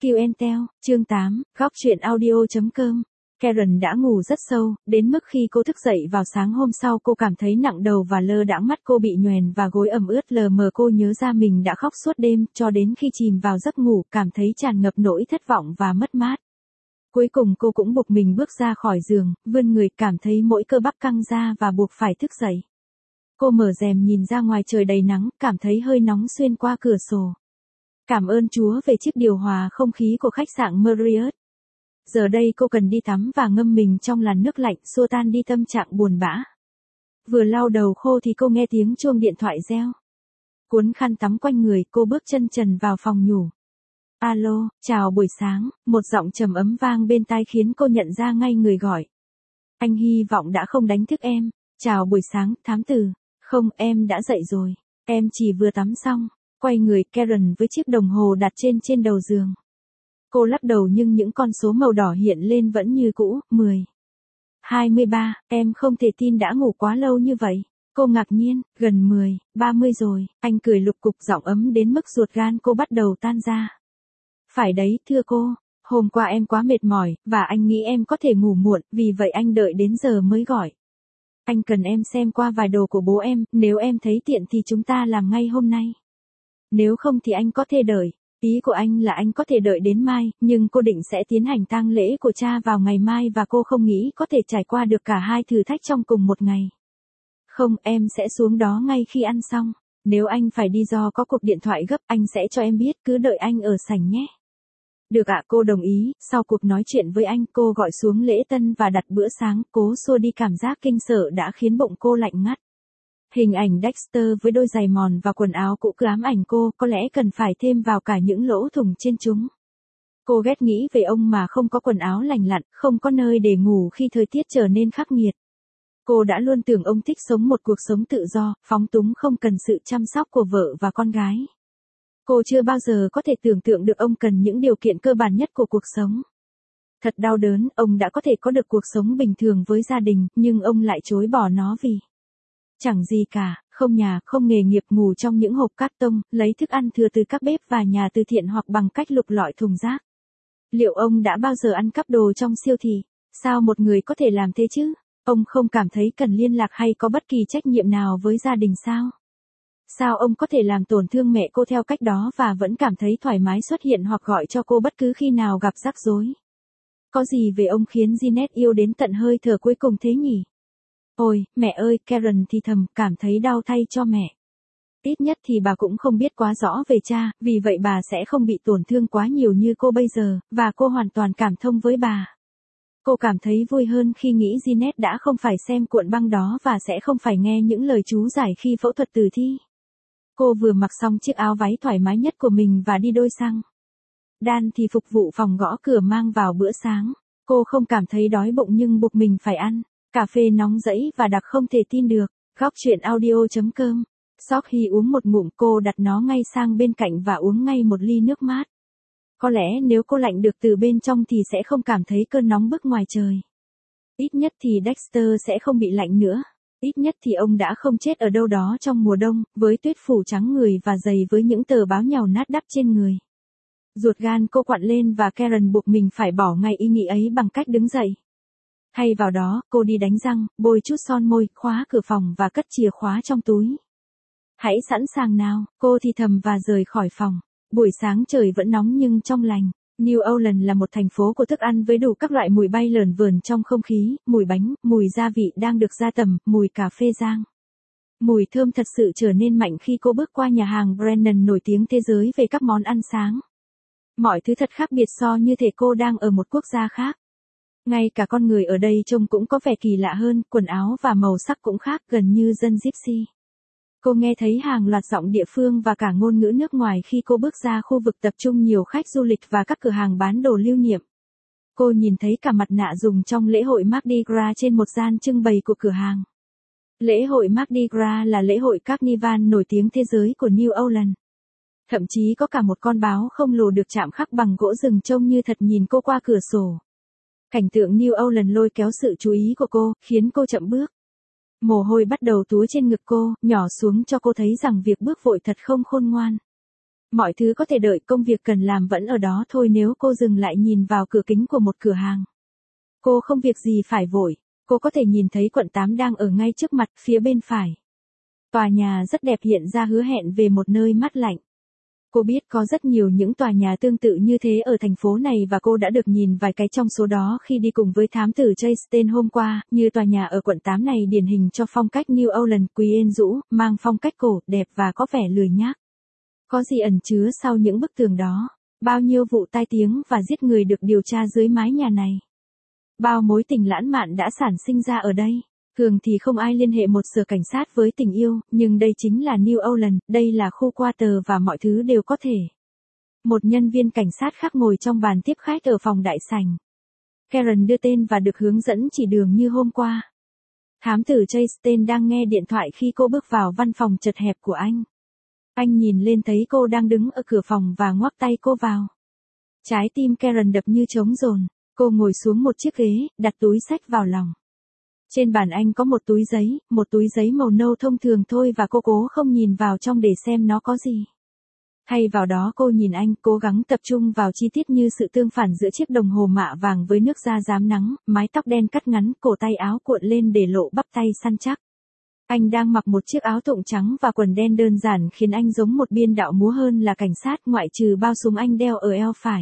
Kill and Tell, chương 8, góc truyện audio.com. Karen đã ngủ rất sâu, đến mức khi cô thức dậy vào sáng hôm sau cô cảm thấy nặng đầu và lơ đãng, mắt cô bị nhoèn và gối ẩm ướt lờ mờ. Cô nhớ ra mình đã khóc suốt đêm, cho đến khi chìm vào giấc ngủ, cảm thấy tràn ngập nỗi thất vọng và mất mát. Cuối cùng cô cũng buộc mình bước ra khỏi giường, vươn người, cảm thấy mỗi cơ bắp căng ra và buộc phải thức dậy. Cô mở rèm nhìn ra ngoài, trời đầy nắng, cảm thấy hơi nóng xuyên qua cửa sổ. Cảm ơn Chúa về chiếc điều hòa không khí của khách sạn Marriott. Giờ đây cô cần đi tắm và ngâm mình trong làn nước lạnh, xua tan đi tâm trạng buồn bã. Vừa lau đầu khô thì cô nghe tiếng chuông điện thoại reo. Cuốn khăn tắm quanh người, cô bước chân trần vào phòng nhủ. Alo, chào buổi sáng, một giọng trầm ấm vang bên tai khiến cô nhận ra ngay người gọi. Anh hy vọng đã không đánh thức em. Chào buổi sáng, thám tử. Không, em đã dậy rồi. Em chỉ vừa tắm xong. Quay người, Karen với chiếc đồng hồ đặt trên đầu giường. Cô lắc đầu nhưng những con số màu đỏ hiện lên vẫn như cũ, 10. 23, em không thể tin đã ngủ quá lâu như vậy. Cô ngạc nhiên, gần 10, 30 rồi. Anh cười lục cục, giọng ấm đến mức ruột gan cô bắt đầu tan ra. Phải đấy, thưa cô. Hôm qua em quá mệt mỏi, và anh nghĩ em có thể ngủ muộn, vì vậy anh đợi đến giờ mới gọi. Anh cần em xem qua vài đồ của bố em, nếu em thấy tiện thì chúng ta làm ngay hôm nay. Nếu không thì anh có thể đợi. Ý của anh là anh có thể đợi đến mai, nhưng cô định sẽ tiến hành tang lễ của cha vào ngày mai và cô không nghĩ có thể trải qua được cả hai thử thách trong cùng một ngày. Không, em sẽ xuống đó ngay khi ăn xong. Nếu anh phải đi do có cuộc điện thoại gấp, anh sẽ cho em biết, cứ đợi anh ở sảnh nhé. Được ạ, cô đồng ý. Sau cuộc nói chuyện với anh, cô gọi xuống lễ tân và đặt bữa sáng, cố xua đi cảm giác kinh sợ đã khiến bụng cô lạnh ngắt. Hình ảnh Dexter với đôi giày mòn và quần áo cũ cứ ám ảnh cô, có lẽ cần phải thêm vào cả những lỗ thủng trên chúng. Cô ghét nghĩ về ông mà không có quần áo lành lặn, không có nơi để ngủ khi thời tiết trở nên khắc nghiệt. Cô đã luôn tưởng ông thích sống một cuộc sống tự do, phóng túng, không cần sự chăm sóc của vợ và con gái. Cô chưa bao giờ có thể tưởng tượng được ông cần những điều kiện cơ bản nhất của cuộc sống. Thật đau đớn, ông đã có thể có được cuộc sống bình thường với gia đình, nhưng ông lại chối bỏ nó vì chẳng gì cả, không nhà, không nghề nghiệp, ngủ trong những hộp cát tông, lấy thức ăn thừa từ các bếp và nhà từ thiện hoặc bằng cách lục lọi thùng rác. Liệu ông đã bao giờ ăn cắp đồ trong siêu thị? Sao một người có thể làm thế chứ? Ông không cảm thấy cần liên lạc hay có bất kỳ trách nhiệm nào với gia đình sao? Sao ông có thể làm tổn thương mẹ cô theo cách đó và vẫn cảm thấy thoải mái xuất hiện hoặc gọi cho cô bất cứ khi nào gặp rắc rối? Có gì về ông khiến Jeanette yêu đến tận hơi thở cuối cùng thế nhỉ? Ôi, mẹ ơi, Karen thì thầm, cảm thấy đau thay cho mẹ. Ít nhất thì bà cũng không biết quá rõ về cha, vì vậy bà sẽ không bị tổn thương quá nhiều như cô bây giờ, và cô hoàn toàn cảm thông với bà. Cô cảm thấy vui hơn khi nghĩ Jeanette đã không phải xem cuộn băng đó và sẽ không phải nghe những lời chú giải khi phẫu thuật tử thi. Cô vừa mặc xong chiếc áo váy thoải mái nhất của mình và đi đôi sang. Dan thì phục vụ phòng gõ cửa mang vào bữa sáng. Cô không cảm thấy đói bụng nhưng buộc mình phải ăn. Cà phê nóng rẫy và đặc, không thể tin được. Góc truyện audio.com. Sophie uống một ngụm, cô đặt nó ngay sang bên cạnh và uống ngay một ly nước mát. Có lẽ nếu cô lạnh được từ bên trong thì sẽ không cảm thấy cơn nóng bức ngoài trời. Ít nhất thì Dexter sẽ không bị lạnh nữa. Ít nhất thì ông đã không chết ở đâu đó trong mùa đông, với tuyết phủ trắng người và giày với những tờ báo nhàu nát đắp trên người. Ruột gan cô quặn lên và Karen buộc mình phải bỏ ngay ý nghĩ ấy bằng cách đứng dậy. Thay vào đó, cô đi đánh răng, bôi chút son môi, khóa cửa phòng và cất chìa khóa trong túi. Hãy sẵn sàng nào, cô thì thầm và rời khỏi phòng. Buổi sáng trời vẫn nóng nhưng trong lành. New Orleans là một thành phố của thức ăn với đủ các loại mùi bay lởn vởn trong không khí, mùi bánh, mùi gia vị đang được gia tầm, mùi cà phê rang. Mùi thơm thật sự trở nên mạnh khi cô bước qua nhà hàng Brennan nổi tiếng thế giới về các món ăn sáng. Mọi thứ thật khác biệt, so như thể cô đang ở một quốc gia khác. Ngay cả con người ở đây trông cũng có vẻ kỳ lạ hơn, quần áo và màu sắc cũng khác, gần như dân Gypsy. Cô nghe thấy hàng loạt giọng địa phương và cả ngôn ngữ nước ngoài khi cô bước ra khu vực tập trung nhiều khách du lịch và các cửa hàng bán đồ lưu niệm. Cô nhìn thấy cả mặt nạ dùng trong lễ hội Mardi Gras trên một gian trưng bày của cửa hàng. Lễ hội Mardi Gras là lễ hội carnival nổi tiếng thế giới của New Orleans. Thậm chí có cả một con báo khổng lồ được chạm khắc bằng gỗ rừng trông như thật nhìn cô qua cửa sổ. Cảnh tượng New Orleans lôi kéo sự chú ý của cô, khiến cô chậm bước. Mồ hôi bắt đầu túa trên ngực cô, nhỏ xuống cho cô thấy rằng việc bước vội thật không khôn ngoan. Mọi thứ có thể đợi, công việc cần làm vẫn ở đó thôi. Nếu cô dừng lại nhìn vào cửa kính của một cửa hàng, cô không việc gì phải vội. Cô có thể nhìn thấy quận 8 đang ở ngay trước mặt, phía bên phải. Tòa nhà rất đẹp hiện ra hứa hẹn về một nơi mát lạnh. Cô biết có rất nhiều những tòa nhà tương tự như thế ở thành phố này và cô đã được nhìn vài cái trong số đó khi đi cùng với thám tử Chastain hôm qua, như tòa nhà ở quận 8 này điển hình cho phong cách New Orleans quyến rũ, mang phong cách cổ, đẹp và có vẻ lười nhác. Có gì ẩn chứa sau những bức tường đó? Bao nhiêu vụ tai tiếng và giết người được điều tra dưới mái nhà này? Bao mối tình lãng mạn đã sản sinh ra ở đây? Thường thì không ai liên hệ một sở cảnh sát với tình yêu, nhưng đây chính là New Orleans, đây là khu quarter và mọi thứ đều có thể. Một nhân viên cảnh sát khác ngồi trong bàn tiếp khách ở phòng đại sảnh. Karen đưa tên và được hướng dẫn chỉ đường như hôm qua. Thám tử Chastain đang nghe điện thoại khi cô bước vào văn phòng chật hẹp của anh. Anh nhìn lên thấy cô đang đứng ở cửa phòng và ngoắc tay cô vào. Trái tim Karen đập như trống dồn. Cô ngồi xuống một chiếc ghế, đặt túi xách vào lòng. Trên bàn anh có một túi giấy màu nâu thông thường thôi và cô cố không nhìn vào trong để xem nó có gì. Thay vào đó cô nhìn anh, cố gắng tập trung vào chi tiết như sự tương phản giữa chiếc đồng hồ mạ vàng với nước da rám nắng, mái tóc đen cắt ngắn, cổ tay áo cuộn lên để lộ bắp tay săn chắc. Anh đang mặc một chiếc áo tụng trắng và quần đen đơn giản khiến anh giống một biên đạo múa hơn là cảnh sát, ngoại trừ bao súng anh đeo ở eo phải.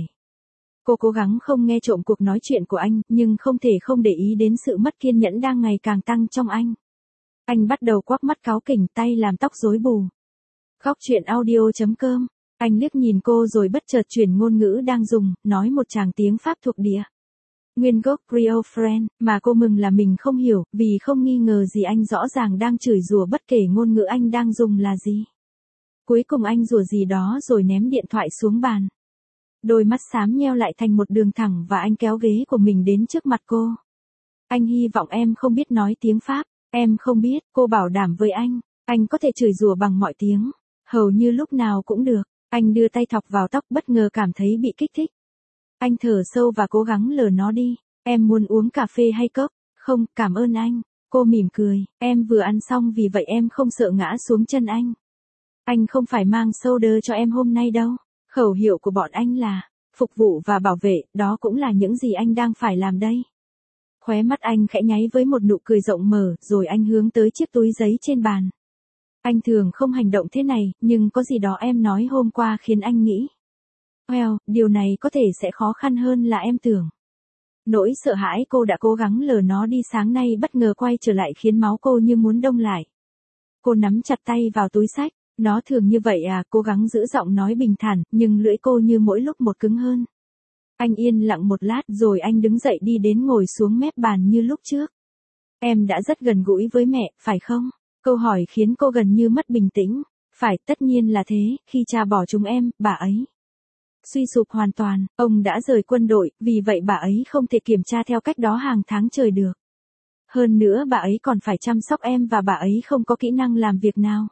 Cô cố gắng không nghe trộm cuộc nói chuyện của anh, nhưng không thể không để ý đến sự mất kiên nhẫn đang ngày càng tăng trong anh. Anh bắt đầu quắc mắt cáu kỉnh, tay làm tóc rối bù. Góc chuyện audio.com. Anh liếc nhìn cô rồi bất chợt chuyển ngôn ngữ đang dùng, nói một tràng tiếng Pháp thuộc địa. Nguyên gốc Rio Friend, mà cô mừng là mình không hiểu, vì không nghi ngờ gì anh rõ ràng đang chửi rủa bất kể ngôn ngữ anh đang dùng là gì. Cuối cùng anh rủa gì đó rồi ném điện thoại xuống bàn. Đôi mắt xám nheo lại thành một đường thẳng và anh kéo ghế của mình đến trước mặt cô. Anh hy vọng em không biết nói tiếng Pháp. Em không biết, cô bảo đảm với anh có thể chửi rủa bằng mọi tiếng. Hầu như lúc nào cũng được. Anh đưa tay thọc vào tóc, bất ngờ cảm thấy bị kích thích. Anh thở sâu và cố gắng lờ nó đi. Em muốn uống cà phê hay cốc? Không, cảm ơn anh. Cô mỉm cười, em vừa ăn xong vì vậy em không sợ ngã xuống chân anh. Anh không phải mang soda cho em hôm nay đâu. Khẩu hiệu của bọn anh là phục vụ và bảo vệ, đó cũng là những gì anh đang phải làm đây. Khóe mắt anh khẽ nháy với một nụ cười rộng mở, rồi anh hướng tới chiếc túi giấy trên bàn. Anh thường không hành động thế này, nhưng có gì đó em nói hôm qua khiến anh nghĩ. Well, điều này có thể sẽ khó khăn hơn là em tưởng. Nỗi sợ hãi cô đã cố gắng lờ nó đi sáng nay bất ngờ quay trở lại khiến máu cô như muốn đông lại. Cô nắm chặt tay vào túi xách. Nó thường như vậy à, cố gắng giữ giọng nói bình thản, nhưng lưỡi cô như mỗi lúc một cứng hơn. Anh yên lặng một lát rồi anh đứng dậy đi đến ngồi xuống mép bàn như lúc trước. Em đã rất gần gũi với mẹ, phải không? Câu hỏi khiến cô gần như mất bình tĩnh. Phải, tất nhiên là thế, khi cha bỏ chúng em, bà ấy suy sụp hoàn toàn, ông đã rời quân đội, vì vậy bà ấy không thể kiểm tra theo cách đó hàng tháng trời được. Hơn nữa bà ấy còn phải chăm sóc em và bà ấy không có kỹ năng làm việc nào.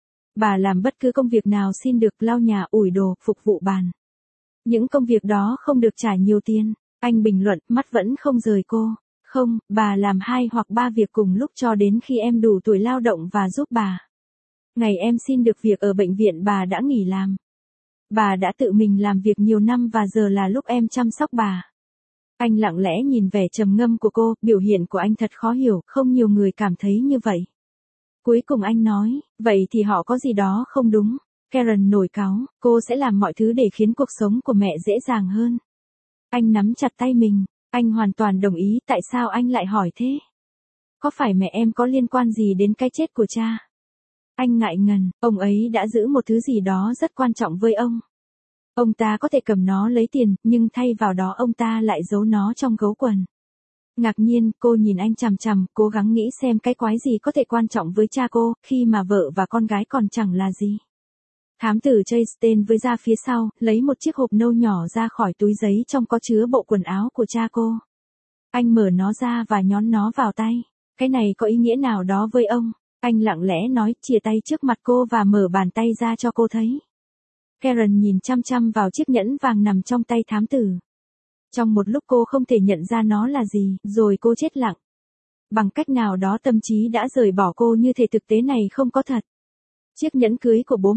Bà làm bất cứ công việc nào xin được, lau nhà, ủi đồ, phục vụ bàn. Những công việc đó không được trả nhiều tiền. Anh bình luận, mắt vẫn không rời cô. Không, bà làm 2 hoặc 3 việc cùng lúc cho đến khi em đủ tuổi lao động và giúp bà. Ngày em xin được việc ở bệnh viện bà đã nghỉ làm. Bà đã tự mình làm việc nhiều năm và giờ là lúc em chăm sóc bà. Anh lặng lẽ nhìn vẻ trầm ngâm của cô, biểu hiện của anh thật khó hiểu, không nhiều người cảm thấy như vậy. Cuối cùng anh nói, vậy thì họ có gì đó không đúng. Karen nổi cáu, cô sẽ làm mọi thứ để khiến cuộc sống của mẹ dễ dàng hơn. Anh nắm chặt tay mình, anh hoàn toàn đồng ý, tại sao anh lại hỏi thế? Có phải mẹ em có liên quan gì đến cái chết của cha? Anh ngại ngần, ông ấy đã giữ một thứ gì đó rất quan trọng với ông. Ông ta có thể cầm nó lấy tiền, nhưng thay vào đó ông ta lại giấu nó trong gấu quần. Ngạc nhiên, cô nhìn anh chằm chằm, cố gắng nghĩ xem cái quái gì có thể quan trọng với cha cô, khi mà vợ và con gái còn chẳng là gì. Thám tử Chastain với ra phía sau, lấy một chiếc hộp nâu nhỏ ra khỏi túi giấy trong có chứa bộ quần áo của cha cô. Anh mở nó ra và nhón nó vào tay. Cái này có ý nghĩa nào đó với ông? Anh lặng lẽ nói, chìa tay trước mặt cô và mở bàn tay ra cho cô thấy. Karen nhìn chăm chăm vào chiếc nhẫn vàng nằm trong tay thám tử. Trong một lúc cô không thể nhận ra nó là gì, rồi cô chết lặng. Bằng cách nào đó tâm trí đã rời bỏ cô như thể thực tế này không có thật. Chiếc nhẫn cưới của bố mẹ.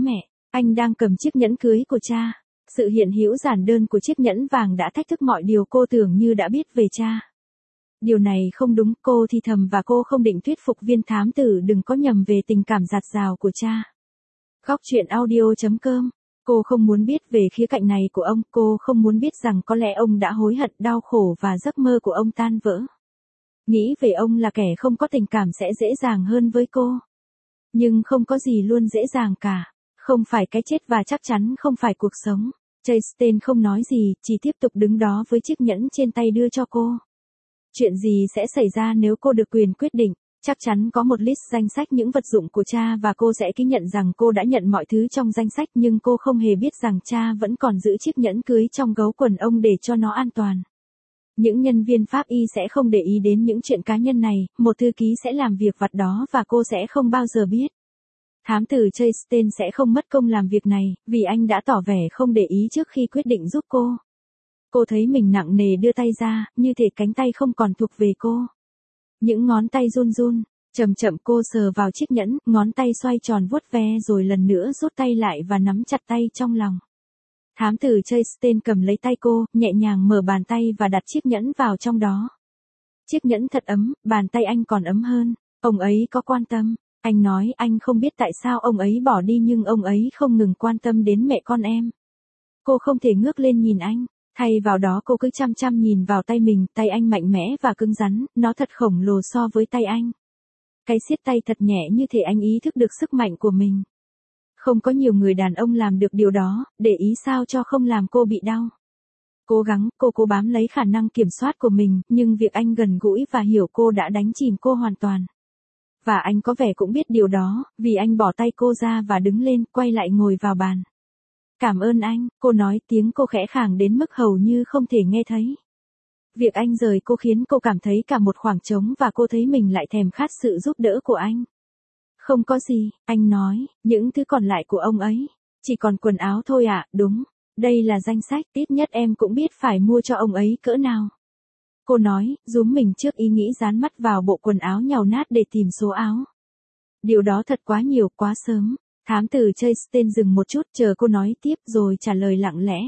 Anh đang cầm chiếc nhẫn cưới của cha. Sự hiện hữu giản đơn của chiếc nhẫn vàng đã thách thức mọi điều cô tưởng như đã biết về cha. Điều này không đúng, cô thì thầm và cô không định thuyết phục viên thám tử đừng có nhầm về tình cảm dạt dào của cha. Góc truyện audio.com. Cô không muốn biết về khía cạnh này của ông, cô không muốn biết rằng có lẽ ông đã hối hận, đau khổ và giấc mơ của ông tan vỡ. Nghĩ về ông là kẻ không có tình cảm sẽ dễ dàng hơn với cô. Nhưng không có gì luôn dễ dàng cả. Không phải cái chết và chắc chắn không phải cuộc sống. Chastain không nói gì, chỉ tiếp tục đứng đó với chiếc nhẫn trên tay đưa cho cô. Chuyện gì sẽ xảy ra nếu cô được quyền quyết định? Chắc chắn có một list danh sách những vật dụng của cha và cô sẽ ký nhận rằng cô đã nhận mọi thứ trong danh sách, nhưng cô không hề biết rằng cha vẫn còn giữ chiếc nhẫn cưới trong gấu quần ông để cho nó an toàn. Những nhân viên pháp y sẽ không để ý đến những chuyện cá nhân này, một thư ký sẽ làm việc vặt đó và cô sẽ không bao giờ biết. Thám tử Chastain sẽ không mất công làm việc này, vì anh đã tỏ vẻ không để ý trước khi quyết định giúp cô. Cô thấy mình nặng nề đưa tay ra, như thể cánh tay không còn thuộc về cô. Những ngón tay run run, chậm chậm cô sờ vào chiếc nhẫn, ngón tay xoay tròn vuốt ve rồi lần nữa rút tay lại và nắm chặt tay trong lòng. Thám tử Chastain cầm lấy tay cô, nhẹ nhàng mở bàn tay và đặt chiếc nhẫn vào trong đó. Chiếc nhẫn thật ấm, bàn tay anh còn ấm hơn. Ông ấy có quan tâm. Anh nói anh không biết tại sao ông ấy bỏ đi nhưng ông ấy không ngừng quan tâm đến mẹ con em. Cô không thể ngước lên nhìn anh. Thay vào đó cô cứ chăm chăm nhìn vào tay mình, tay anh mạnh mẽ và cứng rắn, nó thật khổng lồ so với tay anh. Cái siết tay thật nhẹ như thể anh ý thức được sức mạnh của mình. Không có nhiều người đàn ông làm được điều đó, để ý sao cho không làm cô bị đau. Cố gắng, cô cố bám lấy khả năng kiểm soát của mình, nhưng việc anh gần gũi và hiểu cô đã đánh chìm cô hoàn toàn. Và anh có vẻ cũng biết điều đó, vì anh bỏ tay cô ra và đứng lên, quay lại ngồi vào bàn. Cảm ơn anh, cô nói, tiếng cô khẽ khàng đến mức hầu như không thể nghe thấy. Việc anh rời cô khiến cô cảm thấy cả một khoảng trống và cô thấy mình lại thèm khát sự giúp đỡ của anh. Không có gì, anh nói, những thứ còn lại của ông ấy. Chỉ còn quần áo thôi ạ, đúng. Đây là danh sách, ít nhất em cũng biết phải mua cho ông ấy cỡ nào. Cô nói, rúm mình trước ý nghĩ dán mắt vào bộ quần áo nhàu nát để tìm số áo. Điều đó thật quá nhiều, quá sớm. Thám tử Chastain dừng một chút chờ cô nói tiếp rồi trả lời lặng lẽ.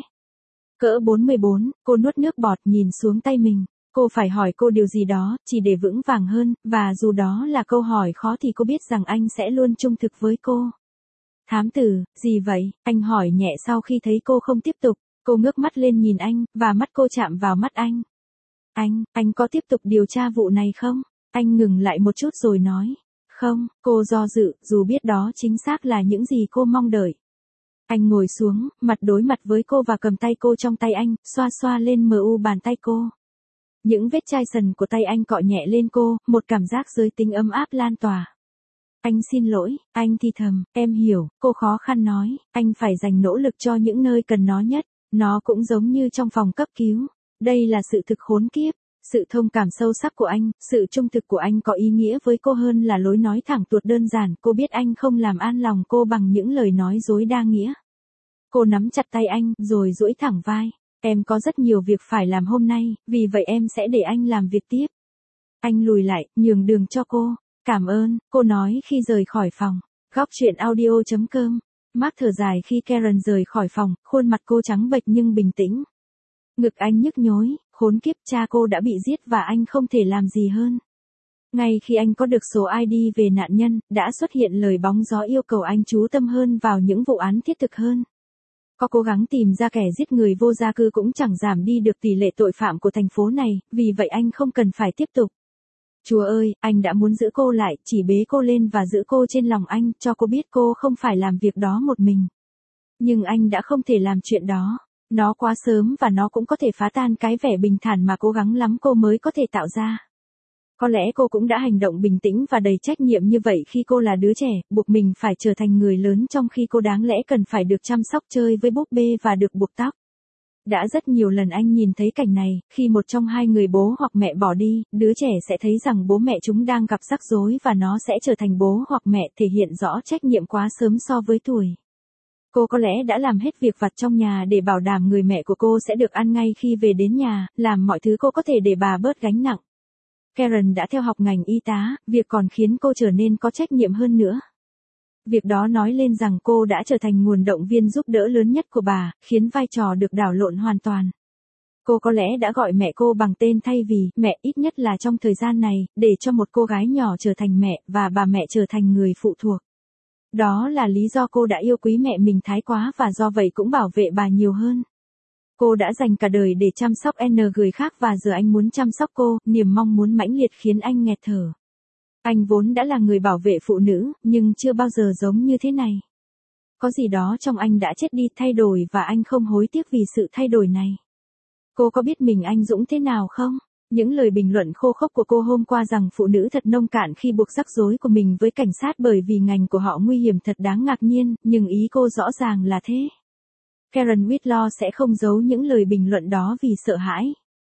Cỡ 44, cô nuốt nước bọt nhìn xuống tay mình. Cô phải hỏi cô điều gì đó, chỉ để vững vàng hơn, và dù đó là câu hỏi khó thì cô biết rằng anh sẽ luôn trung thực với cô. Thám tử, gì vậy? Anh hỏi nhẹ sau khi thấy cô không tiếp tục. Cô ngước mắt lên nhìn anh, và mắt cô chạm vào mắt anh. Anh có tiếp tục điều tra vụ này không? Anh ngừng lại một chút rồi nói. Không, cô do dự, dù biết đó chính xác là những gì cô mong đợi. Anh ngồi xuống, mặt đối mặt với cô và cầm tay cô trong tay anh, xoa xoa lên bàn tay cô. Những vết chai sần của tay anh cọ nhẹ lên cô, một cảm giác giới tính ấm áp lan tỏa. Anh xin lỗi, anh thì thầm, em hiểu, cô khó khăn nói, anh phải dành nỗ lực cho những nơi cần nó nhất. Nó cũng giống như trong phòng cấp cứu. Đây là sự thực khốn kiếp. Sự thông cảm sâu sắc của anh, sự trung thực của anh có ý nghĩa với cô hơn là lối nói thẳng tuột đơn giản. Cô biết anh không làm an lòng cô bằng những lời nói dối đa nghĩa. Cô nắm chặt tay anh, rồi duỗi thẳng vai. Em có rất nhiều việc phải làm hôm nay, vì vậy em sẽ để anh làm việc tiếp. Anh lùi lại, nhường đường cho cô. Cảm ơn, cô nói khi rời khỏi phòng. Góc truyện audio.com. Mark thở dài khi Karen rời khỏi phòng, khuôn mặt cô trắng bệch nhưng bình tĩnh. Ngực anh nhức nhối, khốn kiếp, cha cô đã bị giết và anh không thể làm gì hơn. Ngay khi anh có được số ID về nạn nhân, đã xuất hiện lời bóng gió yêu cầu anh chú tâm hơn vào những vụ án thiết thực hơn. Có cố gắng tìm ra kẻ giết người vô gia cư cũng chẳng giảm đi được tỷ lệ tội phạm của thành phố này, vì vậy anh không cần phải tiếp tục. Chúa ơi, anh đã muốn giữ cô lại, chỉ bế cô lên và giữ cô trên lòng anh, cho cô biết cô không phải làm việc đó một mình. Nhưng anh đã không thể làm chuyện đó. Nó quá sớm và nó cũng có thể phá tan cái vẻ bình thản mà cố gắng lắm cô mới có thể tạo ra. Có lẽ cô cũng đã hành động bình tĩnh và đầy trách nhiệm như vậy khi cô là đứa trẻ, buộc mình phải trở thành người lớn trong khi cô đáng lẽ cần phải được chăm sóc chơi với búp bê và được buộc tóc. Đã rất nhiều lần anh nhìn thấy cảnh này, khi một trong hai người bố hoặc mẹ bỏ đi, đứa trẻ sẽ thấy rằng bố mẹ chúng đang gặp rắc rối và nó sẽ trở thành bố hoặc mẹ, thể hiện rõ trách nhiệm quá sớm so với tuổi. Cô có lẽ đã làm hết việc vặt trong nhà để bảo đảm người mẹ của cô sẽ được ăn ngay khi về đến nhà, làm mọi thứ cô có thể để bà bớt gánh nặng. Karen đã theo học ngành y tá, việc còn khiến cô trở nên có trách nhiệm hơn nữa. Việc đó nói lên rằng cô đã trở thành nguồn động viên giúp đỡ lớn nhất của bà, khiến vai trò được đảo lộn hoàn toàn. Cô có lẽ đã gọi mẹ cô bằng tên thay vì mẹ, ít nhất là trong thời gian này, để cho một cô gái nhỏ trở thành mẹ và bà mẹ trở thành người phụ thuộc. Đó là lý do cô đã yêu quý mẹ mình thái quá và do vậy cũng bảo vệ bà nhiều hơn. Cô đã dành cả đời để chăm sóc người khác và giờ anh muốn chăm sóc cô, niềm mong muốn mãnh liệt khiến anh nghẹt thở. Anh vốn đã là người bảo vệ phụ nữ, nhưng chưa bao giờ giống như thế này. Có gì đó trong anh đã chết đi, thay đổi và anh không hối tiếc vì sự thay đổi này. Cô có biết mình anh dũng thế nào không? Những lời bình luận khô khốc của cô hôm qua rằng phụ nữ thật nông cạn khi buộc rắc rối của mình với cảnh sát bởi vì ngành của họ nguy hiểm thật đáng ngạc nhiên, nhưng ý cô rõ ràng là thế. Karen Whitlaw sẽ không giấu những lời bình luận đó vì sợ hãi.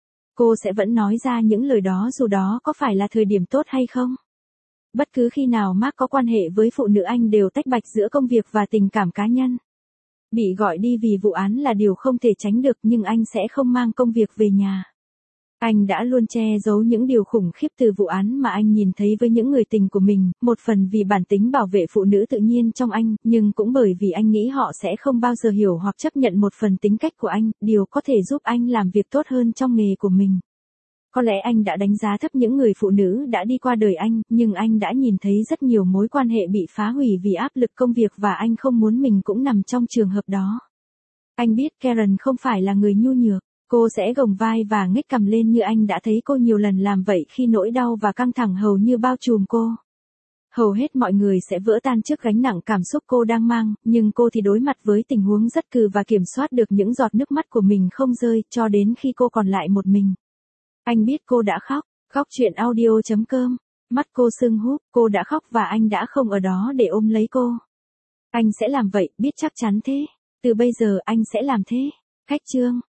Cô sẽ vẫn nói ra những lời đó dù đó có phải là thời điểm tốt hay không. Bất cứ khi nào Mark có quan hệ với phụ nữ anh đều tách bạch giữa công việc và tình cảm cá nhân. Bị gọi đi vì vụ án là điều không thể tránh được nhưng anh sẽ không mang công việc về nhà. Anh đã luôn che giấu những điều khủng khiếp từ vụ án mà anh nhìn thấy với những người tình của mình, một phần vì bản tính bảo vệ phụ nữ tự nhiên trong anh, nhưng cũng bởi vì anh nghĩ họ sẽ không bao giờ hiểu hoặc chấp nhận một phần tính cách của anh, điều có thể giúp anh làm việc tốt hơn trong nghề của mình. Có lẽ anh đã đánh giá thấp những người phụ nữ đã đi qua đời anh, nhưng anh đã nhìn thấy rất nhiều mối quan hệ bị phá hủy vì áp lực công việc và anh không muốn mình cũng nằm trong trường hợp đó. Anh biết Karen không phải là người nhu nhược. Cô sẽ gồng vai và ngếch cằm lên như anh đã thấy cô nhiều lần làm vậy khi nỗi đau và căng thẳng hầu như bao trùm cô. Hầu hết mọi người sẽ vỡ tan trước gánh nặng cảm xúc cô đang mang, nhưng cô thì đối mặt với tình huống rất cừ và kiểm soát được những giọt nước mắt của mình không rơi cho đến khi cô còn lại một mình. Anh biết cô đã khóc. Khóc chuyện audio.com. Mắt cô sưng húp, cô đã khóc và anh đã không ở đó để ôm lấy cô. Anh sẽ làm vậy, biết chắc chắn thế. Từ bây giờ anh sẽ làm thế. Khách chương.